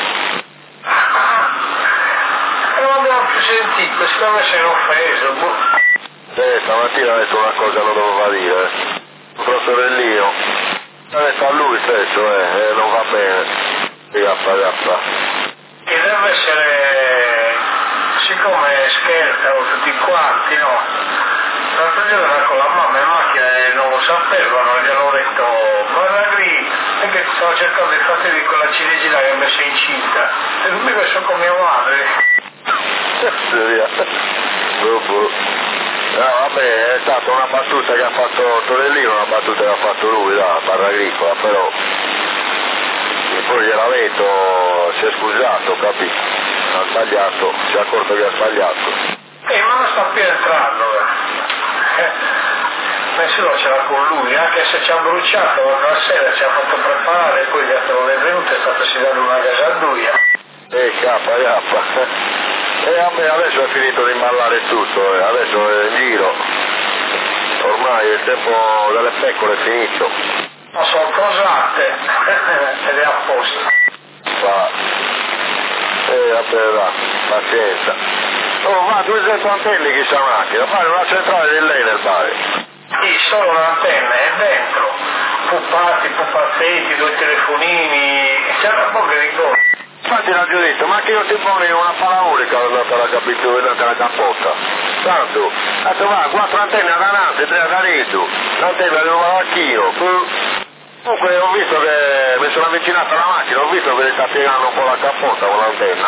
Non abbiamo più sentito, secondo me sei offeso. Stamattina ha detto una cosa che non doveva dire. Tuo sorellino. Ha detto a lui stesso, non va bene. Gaffa. Che deve essere, siccome scherzano tutti quanti, no? L'altro giorno era con la mamma in macchina e non lo sapevano, gli hanno detto, guarda lì, perché stavo cercando di farti quella ciliegina che ha messo incinta. E lui mi sono con mia madre. No, vabbè, è stata una battuta che ha fatto Torellino, una battuta che ha fatto lui, da barra agricola, però poi gliel'ha detto, si è scusato, capito? Ha sbagliato, si è accorto che ha sbagliato. Ma non sta più entrando, nessuno c'era con lui, anche se ci ha bruciato la sera, ci ha fatto preparare, poi gli altro è venuto, è stato sedato una gasaduia. K. E a me adesso è finito di imballare tutto, adesso è in giro. Ormai il tempo delle pecore è finito. Ma sono posate ed è a posto. Vabbè, va, pazienza. Oh, ma 200 antenne che c'ha macchina, fare una centrale di lei nel bar. Sì, solo un'antenna, è dentro. Pupazzetti, 2 telefonini, c'è una poca di cose. Infatti l'ho già detto, ma che io ti poni una paraurica andata alla cappotta. Tanto, va, 4 antenne ad avanti, 3 ad aretro, l'antenna di un valacchino. Comunque ho visto che mi sono avvicinato alla macchina, ho visto che le sta piegando un po' la cappotta con l'antenna,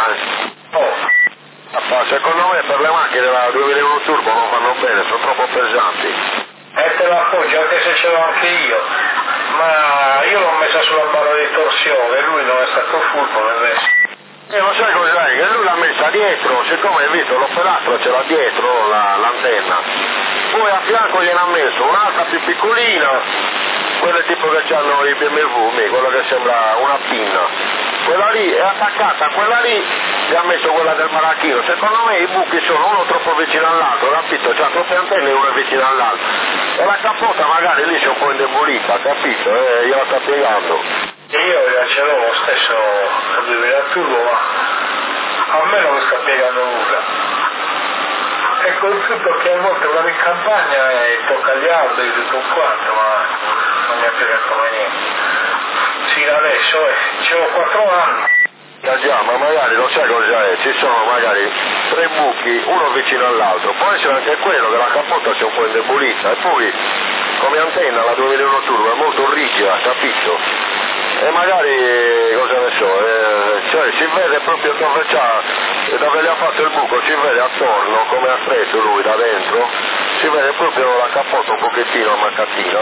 secondo me per le macchine della 2001 Turbo non vanno bene, sono troppo pesanti. E te la appoggio anche se ce l'ho anche io. Ma io l'ho messa sulla barra di torsione, lui non è stato furbo, l'ha messo. Non sai cos'è? Che lui l'ha messa dietro, siccome hai visto l'operato c'era dietro l'antenna. Poi a fianco gliene ha messo un'altra più piccolina, quelle tipo che hanno i BMW, quella che sembra una pinna. Quella lì è attaccata a quella lì, gli ha messo quella del marachino. Secondo me i buchi sono uno troppo vicino all'altro, capito? C'ha troppe antenne e uno è vicino all'altro. E la cappota magari lì c'è un po' indebolita, capito? Gliela sta piegando. Io ce l'ho lo stesso 2000 turbo, ma a me non mi sta piegando nulla. E col tutto che a volte vado in campagna e tocca gli alberi e tutto quanto, ma non mi ha piegato mai niente. Sì, adesso ce l'ho 4 anni. Già, ma magari non sai cosa è, ci sono magari 3 buchi, uno vicino all'altro, può essere anche quello che la cappota sia un po' indebolita, e poi come antenna la 2001 Turbo è molto rigida, capito? e magari, cosa ne so, cioè si vede proprio dove gli ha fatto il buco, si vede attorno come ha stretto lui da dentro, si vede proprio la cappota un pochettino ammaccatina.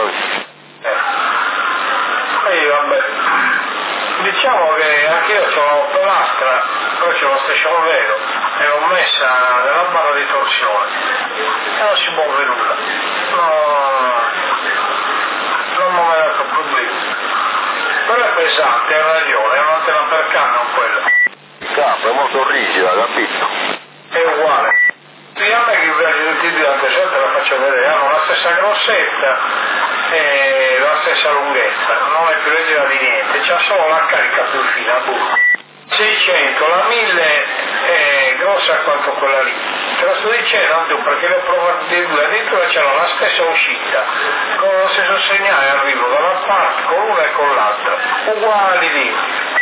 Vabbè, diciamo che anch'io ho l'autolastra, poi c'è lo striscione vero e l'ho messa nella barra di torsione e non si muove nulla, non mi ha dato problemi, però è pesante, hai ragione, è un'antena per cannon quella. Il capo è molto rigida, capito? È uguale. A me che invece tutti due, anche se te la faccio vedere, hanno la stessa grossezza e la stessa lunghezza, non è più leggera di niente, c'ha solo la carica più fina, 600, la 1000 è grossa quanto quella lì. Te lo sto dicendo anche perché le ho provate di due, addirittura c'era la stessa uscita, con lo stesso segnale arrivo da una parte con una e con l'altra, uguali lì.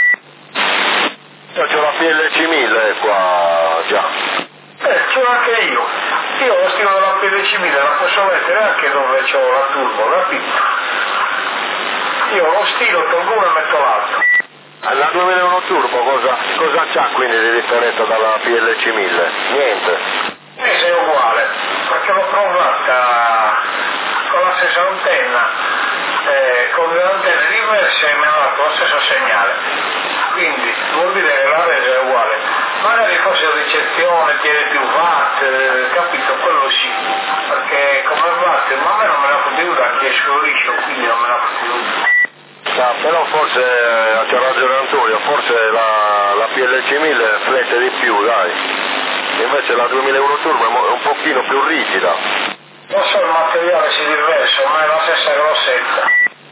C'è la PLC 1000 qua già. Ce l'ho anche io. Io lo stilo della PLC 1000 la posso mettere anche dove c'ho la turbo, capito? Io lo stilo, tolgo uno e metto l'altro. La 2001 Turbo cosa c'ha quindi di differenza dalla PLC 1000? Niente. È uguale, perché l'ho provata con la stessa antenna, con le antenne diverse e mi ha dato lo stesso segnale. Quindi vuol dire che la resa è uguale. Magari forse la ricezione tiene più watt, capito? Quello sì, perché come watt, ma a me non me l'ha potuto anche scoliscio, quindi non me l'ha potuto. Però forse c'ha ragione Antonio, forse la PLC 1000 flette di più, dai. Invece la 2001 Turbo è un pochino più rigida. Non so, il materiale si è diverso, ma è la stessa grossezza.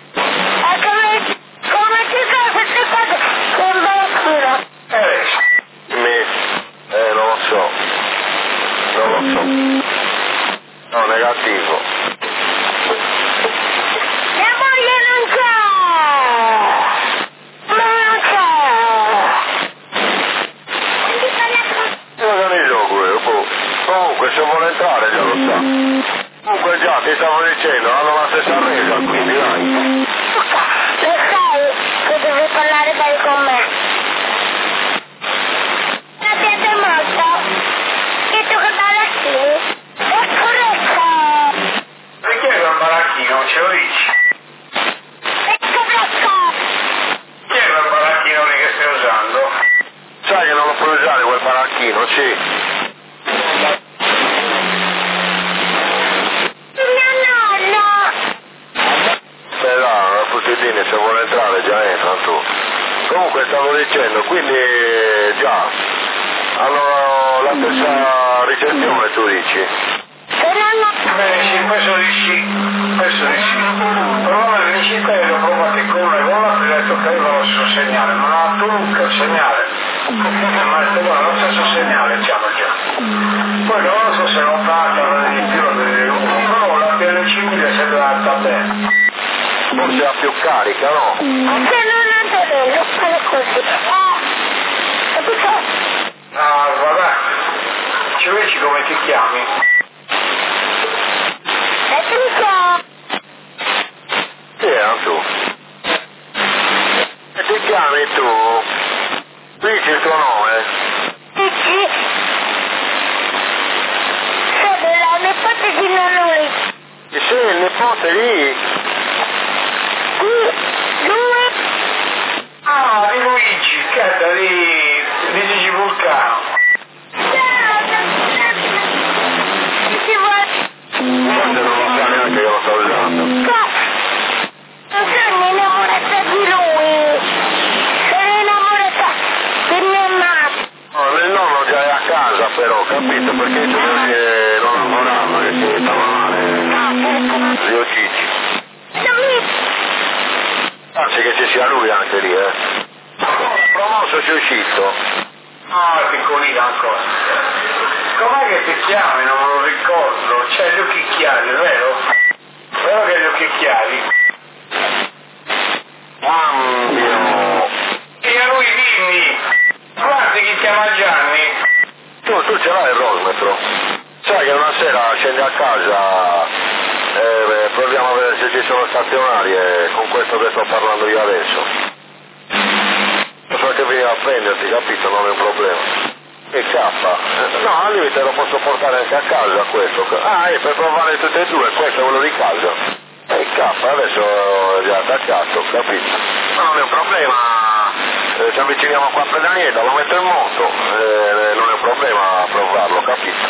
Come ti fate con bambino? Non lo so. No, negativo. La moglie non c'è! Io organizzo quello, comunque se vuole entrare già lo sa. Comunque già ti stavo dicendo, hanno la stessa resa, quindi dai. Lo sai che devi parlare bene con me. La siete morto? Che tu che baracchini? È corretto! Perché è un baracchino, ce lo dici? È corretto! Chi è quel baracchino lì che stai usando? Sai che non lo puoi usare quel baracchino, sì. Se vuole entrare già entra tu. Comunque stavo dicendo, quindi già hanno la stessa ricezione, tu dici? Beh sì, penso di sì. Però nel vincitore ho provato con una e con l'altra e ho detto che aveva lo stesso segnale, non ha tu il segnale. Ma detto guarda, lo stesso segnale c'hanno già. Poi non so se l'ho data di più, però la PLC 1000 sembra andata bene. Forse ha più carica, no? Se non è bello, fare così. Capito? Ah, vabbè. Ci vedi come ti chiami? Enrico! Chi è tu? E ti chiami tu? Dici il tuo nome? Dici? Sono la nipote di Nonoi. Sì, il nipote lì. Lui? Ah, di Luigi, che è di Gigi Vulcano. Ci vuole... Forse non lo sa neanche che lo sto usando. Non sono innamorata di lui. Sono innamorata di mia mamma. No, il nonno già è a casa però, capito? Perché se non lavorava, che si stava male. Zio Gigi. Anzi che ci sia lui anche lì, Promosso si è uscito. Ah, piccolino ancora. Com'è che ti chiami? Non me lo ricordo. C'hai gli occhi chiari, vero? Vero che hai gli occhi chiari? Cambio. E a lui dimmi. Guardi chi chiama Gianni. Tu ce l'hai il rosmetro? Sai che una sera scendi a casa proviamo a vedere se ci sono stazionarie con questo che sto parlando io adesso. prenderti, capito? Non è un problema. E K? No, al limite lo posso portare anche a casa questo. Ah, per provare tutte e due, questo è quello di casa. E K adesso è già attaccato, capito? Ma non è un problema, ci avviciniamo qua a Pedaniello, lo metto in moto, non è un problema provarlo, capito?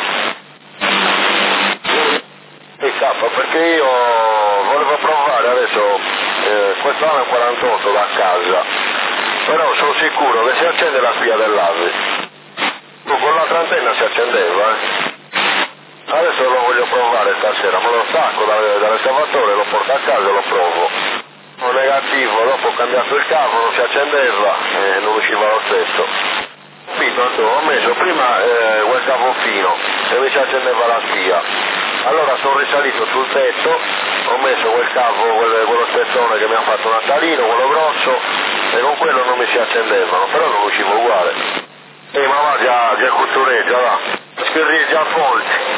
E K, perché io volevo provare adesso, quest'anno è 48 da casa, però sono sicuro che si accende la spia dell'ASI. Con l'altra antenna si accendeva, Adesso lo voglio provare stasera, me lo stacco dall'escavatore, lo porto a casa e lo provo. Ho negativo, dopo ho cambiato il cavo, non si accendeva e non usciva lo stesso. Ho messo prima quel cavo fino e mi si accendeva la spia. Allora sono risalito sul tetto, ho messo quel cavo, quello spezzone che mi ha fatto Natalino, quello grosso, e con quello non mi si accendevano, però non usciva uguale. Ma va già cultureggia, va. Scherriggia a Fonti.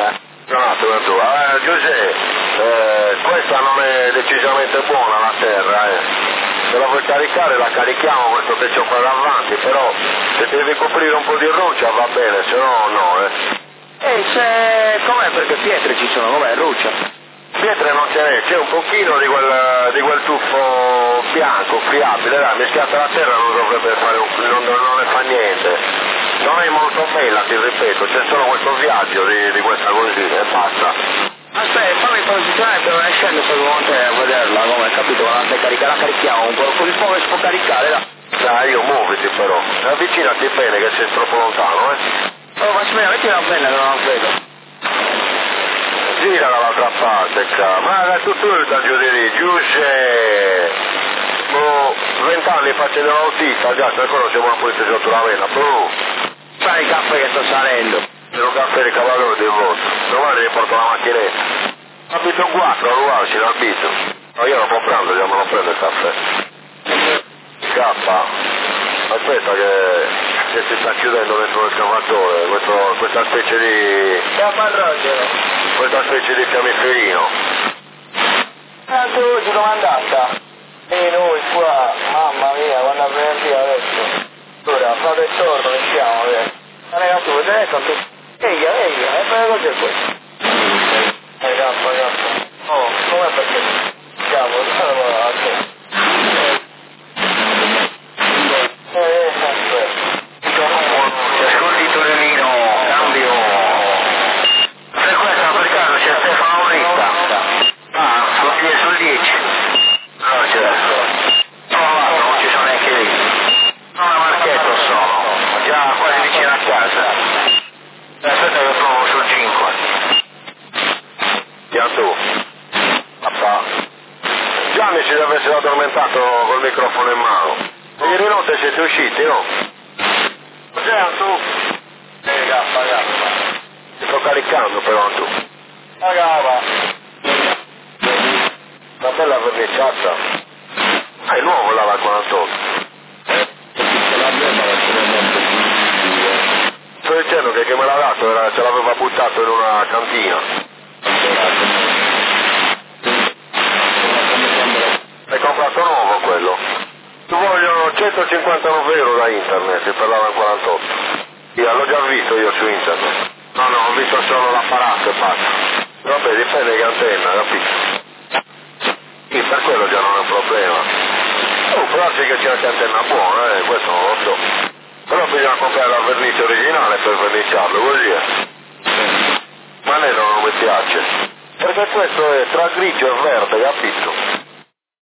Giuseppe, questa non è decisamente buona la terra, Se la vuoi caricare la carichiamo questo che c'ho qua davanti, però se devi coprire un po' di ruccia va bene, se no no, Com'è, perché pietre ci sono, com'è, ruccia? Pietre non ce n'è, c'è un pochino di quel tuffo bianco, friabile, dai, mischiata alla terra non dovrebbe fare non ne fa niente. Non è molto bella, ti ripeto, c'è solo questo viaggio di questa così e basta. Aspetta, fammi posizionare per non scendere secondo te a vederla, come capito, quando la carica, la carichiamo un po', così si può caricare, dai. Dai, io muoviti però, avvicinati bene che sei troppo lontano, Oh, ma aspetta, metti una penna che non la vedo. Gira dall'altra parte, ma è tutto giù di lì, Giuseppe. 20 anni faccio dell'autista, già, per quello c'è una polizia sotto la vena, Fai il caffè che sto salendo. C'è un caffè di cavallo di voto, domani mi porto la macchinetta. Abito 4, allora ci l'abito. Ma io non può prendere, già me lo prendo il caffè. Scappa. Aspetta che si sta chiudendo dentro l'escavatore, questa specie di... questa specie di fiammiferino. Anche oggi come è andata? E noi qua, mamma mia, quando è venerdì adesso. Ora, fate il torno, iniziamo, ragazzi, vedete quanto... Ehi, è bello cos'è questo? Ragazzi. Oh, com'è perché? Siamo, Ascolti Torellino, cambio. Per questa per caso c'è Stefano Britta. Ah, sul 10. No, c'è adesso. Non ci sono neanche lì. Non a Marchetto sono, già quasi vicino a casa. Aspetta che provo sul 5. Andiamo tu. Papà. Gianni si deve essere addormentato col microfono in mano. Ieri notte siete usciti, no? Cos'è tu? Gaffa. Ti sto caricando però tu. Ragazzi. Una bella verniciata. È nuovo là la 48. Sto dicendo che me l'ha dato ce l'aveva buttato in una cantina. Hai comprato nuovo quello? Ti vogliono 159 euro da internet per la 48. Io l'ho già visto io su internet. No, ho visto solo l'apparato e basta. Vabbè, dipende che antenna, capito? Sì, per quello già non è un problema. Però sì che c'è anche antenna buona, questo non lo so. Però bisogna comprare la vernice originale per verniciarlo, così è. Ma a me non mi piace. Perché questo è tra grigio e verde, capito?